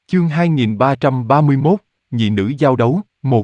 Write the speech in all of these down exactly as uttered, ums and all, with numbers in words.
Chương hai nghìn ba trăm ba mươi mốt, nhị nữ giao đấu, một.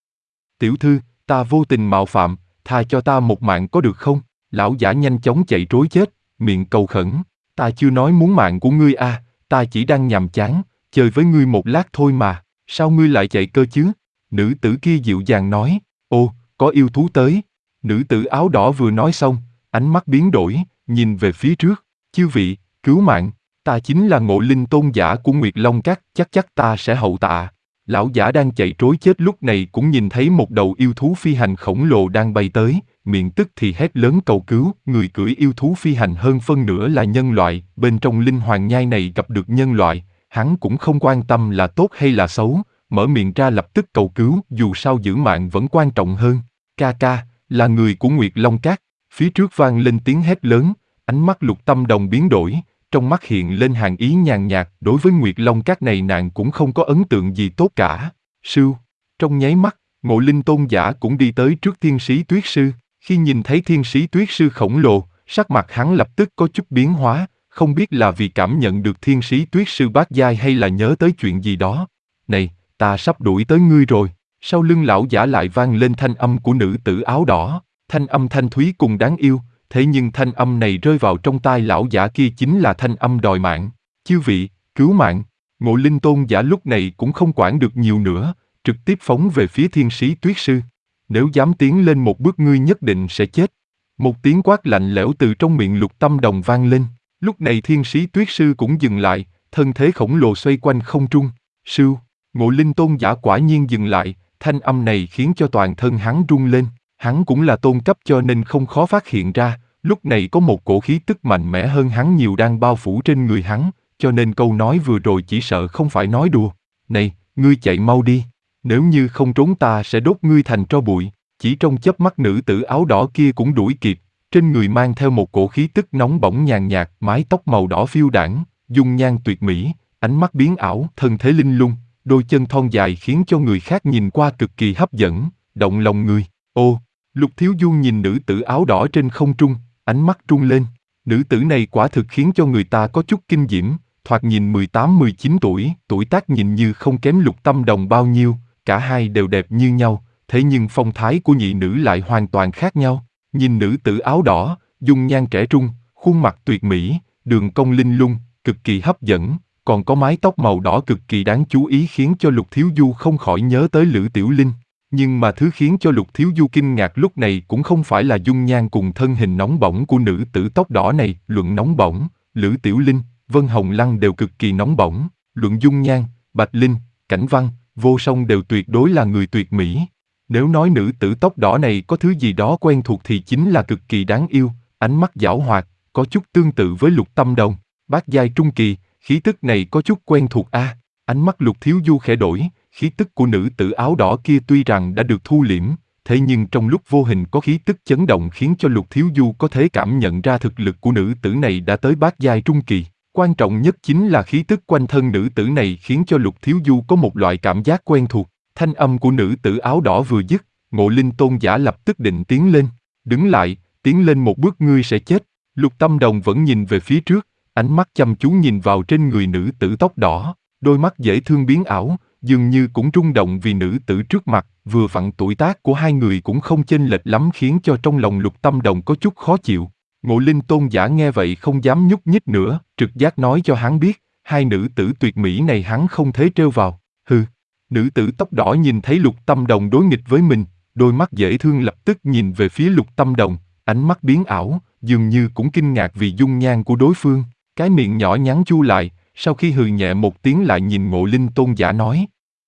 Tiểu thư, ta vô tình mạo phạm, tha cho ta một mạng có được không? Lão giả nhanh chóng chạy trối chết, miệng cầu khẩn. Ta chưa nói muốn mạng của ngươi à, ta chỉ đang nhàm chán, chơi với ngươi một lát thôi mà, sao ngươi lại chạy cơ chứ? Nữ tử kia dịu dàng nói, ô, có yêu thú tới. Nữ tử áo đỏ vừa nói xong, ánh mắt biến đổi, nhìn về phía trước. Chư vị, cứu mạng, ta chính là Ngộ Linh tôn giả của Nguyệt Long Các, chắc chắc ta sẽ hậu tạ. Lão giả đang chạy trối chết lúc này cũng nhìn thấy một đầu yêu thú phi hành khổng lồ đang bay tới, miệng tức thì hét lớn cầu cứu. Người cưỡi yêu thú phi hành hơn phân nửa là nhân loại, bên trong linh hoàng nhai này gặp được nhân loại, hắn cũng không quan tâm là tốt hay là xấu, mở miệng ra lập tức cầu cứu, dù sao giữ mạng vẫn quan trọng hơn. Ca ca, là người của Nguyệt Long Các. Phía trước vang lên tiếng hét lớn, ánh mắt Lục Tâm Đồng biến đổi, trong mắt hiện lên hàn ý nhàn nhạt. Đối với Nguyệt Long Các này nàng cũng không có ấn tượng gì tốt cả. Sưu, trong nháy mắt, Ngộ Linh tôn giả cũng đi tới trước Thiên Sĩ Tuyết Sư. Khi nhìn thấy Thiên Sĩ Tuyết Sư khổng lồ, sắc mặt hắn lập tức có chút biến hóa, không biết là vì cảm nhận được Thiên Sĩ Tuyết Sư bát giai hay là nhớ tới chuyện gì đó. Này, ta sắp đuổi tới ngươi rồi. Sau lưng lão giả lại vang lên thanh âm của nữ tử áo đỏ, thanh âm thanh thúy cùng đáng yêu. Thế nhưng thanh âm này rơi vào trong tai lão giả kia chính là thanh âm đòi mạng. Chư vị, cứu mạng. Ngộ Linh tôn giả lúc này cũng không quản được nhiều nữa, trực tiếp phóng về phía Thiên Sĩ Tuyết Sư. Nếu dám tiến lên một bước ngươi nhất định sẽ chết. Một tiếng quát lạnh lẽo từ trong miệng Lục Tâm Đồng vang lên. Lúc này Thiên Sĩ Tuyết Sư cũng dừng lại, thân thế khổng lồ xoay quanh không trung. Sưu, Ngộ Linh tôn giả quả nhiên dừng lại, thanh âm này khiến cho toàn thân hắn rung lên. Hắn cũng là tôn cấp cho nên không khó phát hiện ra, lúc này có một cổ khí tức mạnh mẽ hơn hắn nhiều đang bao phủ trên người hắn, cho nên câu nói vừa rồi chỉ sợ không phải nói đùa. Này, ngươi chạy mau đi, nếu như không trốn ta sẽ đốt ngươi thành tro bụi. Chỉ trong chớp mắt nữ tử áo đỏ kia cũng đuổi kịp, trên người mang theo một cổ khí tức nóng bỏng nhàn nhạt, mái tóc màu đỏ phiêu đãng, dung nhan tuyệt mỹ, ánh mắt biến ảo, thân thế linh lung, đôi chân thon dài khiến cho người khác nhìn qua cực kỳ hấp dẫn, động lòng người. Ô, Lục Thiếu Du nhìn nữ tử áo đỏ trên không trung, ánh mắt rung lên. Nữ tử này quả thực khiến cho người ta có chút kinh diễm, thoạt nhìn mười tám mười chín tuổi, tuổi tác nhìn như không kém Lục Tâm Đồng bao nhiêu, cả hai đều đẹp như nhau, thế nhưng phong thái của nhị nữ lại hoàn toàn khác nhau. Nhìn nữ tử áo đỏ, dung nhan trẻ trung, khuôn mặt tuyệt mỹ, đường cong linh lung, cực kỳ hấp dẫn, còn có mái tóc màu đỏ cực kỳ đáng chú ý khiến cho Lục Thiếu Du không khỏi nhớ tới Lữ Tiểu Linh. Nhưng mà thứ khiến cho Lục Thiếu Du kinh ngạc lúc này cũng không phải là dung nhan cùng thân hình nóng bỏng của nữ tử tóc đỏ này. Luận nóng bỏng, Lữ Tiểu Linh, Vân Hồng Lăng đều cực kỳ nóng bỏng. Luận dung nhan, Bạch Linh, Cảnh Văn, Vô Song đều tuyệt đối là người tuyệt mỹ. Nếu nói nữ tử tóc đỏ này có thứ gì đó quen thuộc thì chính là cực kỳ đáng yêu, ánh mắt giảo hoạt, có chút tương tự với Lục Tâm Đồng. Bát giai trung kỳ, khí tức này có chút quen thuộc a. À, ánh mắt Lục Thiếu Du khẽ đổi. Khí tức của nữ tử áo đỏ kia tuy rằng đã được thu liễm, thế nhưng trong lúc vô hình có khí tức chấn động khiến cho Lục Thiếu Du có thể cảm nhận ra thực lực của nữ tử này đã tới bát giai trung kỳ. Quan trọng nhất chính là khí tức quanh thân nữ tử này khiến cho Lục Thiếu Du có một loại cảm giác quen thuộc. Thanh âm của nữ tử áo đỏ vừa dứt, Ngộ Linh tôn giả lập tức định tiến lên. Đứng lại, tiến lên một bước ngươi sẽ chết. Lục Tâm Đồng vẫn nhìn về phía trước, ánh mắt chăm chú nhìn vào trên người nữ tử tóc đỏ, đôi mắt dễ thương biến ảo, dường như cũng rung động vì nữ tử trước mặt, vừa vặn tuổi tác của hai người cũng không chênh lệch lắm khiến cho trong lòng Lục Tâm Đồng có chút khó chịu. Ngộ Linh tôn giả nghe vậy không dám nhúc nhích nữa, trực giác nói cho hắn biết, hai nữ tử tuyệt mỹ này hắn không thể trêu vào. Hừ, nữ tử tóc đỏ nhìn thấy Lục Tâm Đồng đối nghịch với mình, đôi mắt dễ thương lập tức nhìn về phía Lục Tâm Đồng, ánh mắt biến ảo, dường như cũng kinh ngạc vì dung nhan của đối phương, cái miệng nhỏ nhắn chu lại, sau khi hừ nhẹ một tiếng lại nhìn Ngộ Linh tôn giả nói.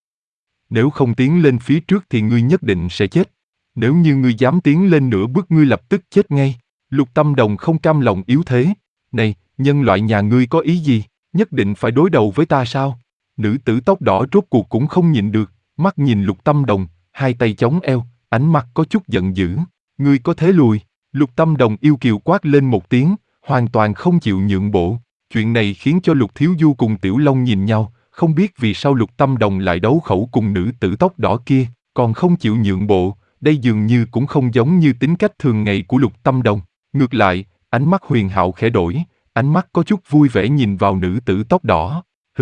Nếu không tiến lên phía trước thì ngươi nhất định sẽ chết. Nếu như ngươi dám tiến lên nửa bước ngươi lập tức chết ngay. Lục Tâm Đồng không cam lòng yếu thế. Này, nhân loại nhà ngươi có ý gì? Nhất định phải đối đầu với ta sao? Nữ tử tóc đỏ rốt cuộc cũng không nhịn được, mắt nhìn Lục Tâm Đồng, hai tay chống eo, ánh mắt có chút giận dữ. Ngươi có thế lùi? Lục Tâm Đồng yêu kiều quát lên một tiếng, hoàn toàn không chịu nhượng bộ. Chuyện này khiến cho Lục Thiếu Du cùng Tiểu Long nhìn nhau, không biết vì sao Lục Tâm Đồng lại đấu khẩu cùng nữ tử tóc đỏ kia, còn không chịu nhượng bộ, đây dường như cũng không giống như tính cách thường ngày của Lục Tâm Đồng. Ngược lại, ánh mắt Huyền Hạo khẽ đổi, ánh mắt có chút vui vẻ nhìn vào nữ tử tóc đỏ. Hừ,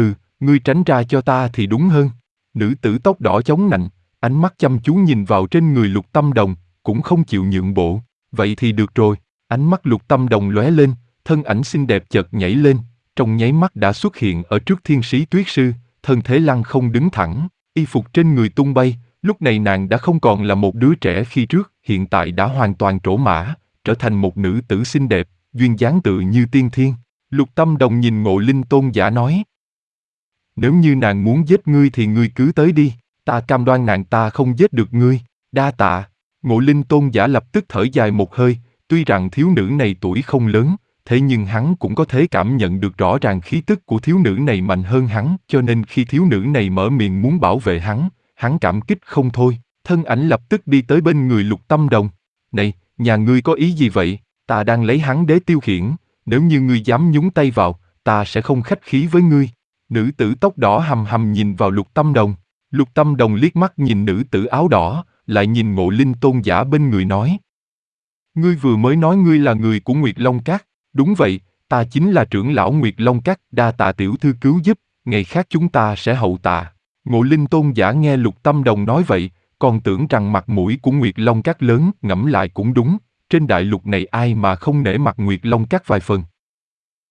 ngươi tránh ra cho ta thì đúng hơn. Nữ tử tóc đỏ chống nạnh, ánh mắt chăm chú nhìn vào trên người Lục Tâm Đồng, cũng không chịu nhượng bộ. Vậy thì được rồi. Ánh mắt Lục Tâm Đồng lóe lên, thân ảnh xinh đẹp chợt nhảy lên, trong nháy mắt đã xuất hiện ở trước Thiên Sĩ Tuyết Sư, thân thế lăng không đứng thẳng, y phục trên người tung bay. Lúc này nàng đã không còn là một đứa trẻ khi trước, hiện tại đã hoàn toàn trổ mã, trở thành một nữ tử xinh đẹp, duyên dáng tự như tiên thiên. Lục Tâm Đồng nhìn Ngộ Linh Tôn giả nói: nếu như nàng muốn giết ngươi thì ngươi cứ tới đi, ta cam đoan nàng ta không giết được ngươi. Đa tạ. Ngộ Linh Tôn giả lập tức thở dài một hơi, tuy rằng thiếu nữ này tuổi không lớn, thế nhưng hắn cũng có thể cảm nhận được rõ ràng khí tức của thiếu nữ này mạnh hơn hắn, cho nên khi thiếu nữ này mở miệng muốn bảo vệ hắn, hắn cảm kích không thôi. Thân ảnh lập tức đi tới bên người Lục Tâm Đồng. Này, nhà ngươi có ý gì vậy? Ta đang lấy hắn đế tiêu khiển, nếu như ngươi dám nhúng tay vào, ta sẽ không khách khí với ngươi. Nữ tử tóc đỏ hầm hầm nhìn vào Lục Tâm Đồng. Lục Tâm Đồng liếc mắt nhìn nữ tử áo đỏ, lại nhìn Ngộ Linh Tôn giả bên người nói: ngươi vừa mới nói ngươi là người của Nguyệt Long Các. Đúng vậy, ta chính là trưởng lão Nguyệt Long Các, đa tạ tiểu thư cứu giúp, ngày khác chúng ta sẽ hậu tạ. Ngộ Linh Tôn giả nghe Lục Tâm Đồng nói vậy, còn tưởng rằng mặt mũi của Nguyệt Long Các lớn, ngẫm lại cũng đúng, trên đại lục này ai mà không nể mặt Nguyệt Long Các vài phần.